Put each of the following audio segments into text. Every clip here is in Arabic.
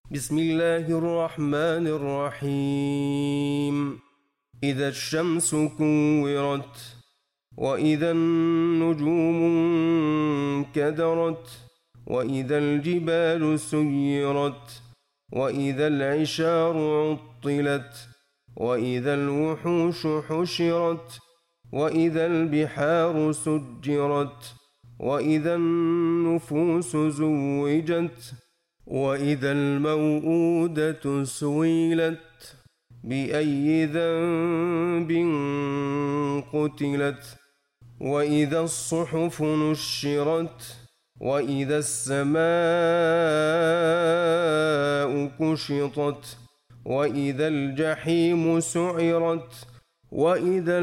بسم الله الرحمن الرحيم. إذا الشمس كورت وإذا النجوم انكدرت وإذا الجبال سيرت وإذا العشار عطلت وإذا الوحوش حشرت وإذا البحار سجرت وإذا النفوس زوجت وإذا الموءودة سئلت بأي ذنب قتلت وإذا الصحف نشرت وإذا السماء كشطت وإذا الجحيم سعرت وإذا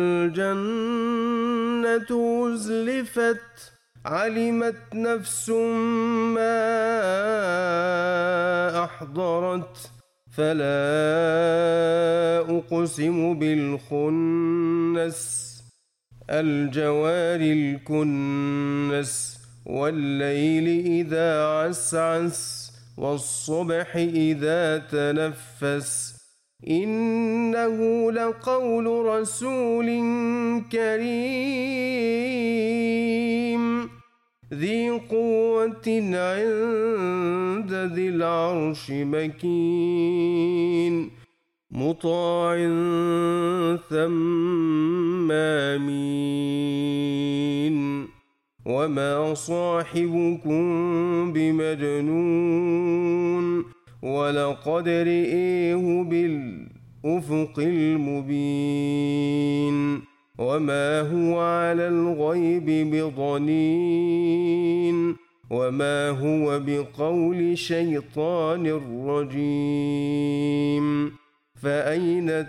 الجنة أزلفت علمت نفس ما أحضرت فلا أقسم بالخنس الجوار الكنس والليل إذا عسعس والصبح إذا تنفس إنه لقول رسول كريم ذي قوة عند ذي العرش مكين مطاع ثم أمين وما صاحبكم بمجنون ولقد رئيه بالأفق المبين وما هو على الغيب بضنين وما هو بقول شيطان رجيم فأين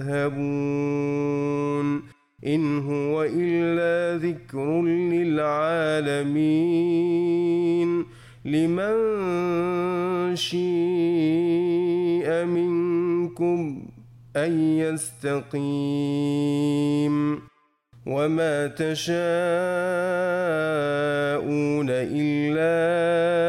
تذهبون إن هو إلا ذكر للعالمين لمن شاء منكم أن يستقيم وما تشاءون إلا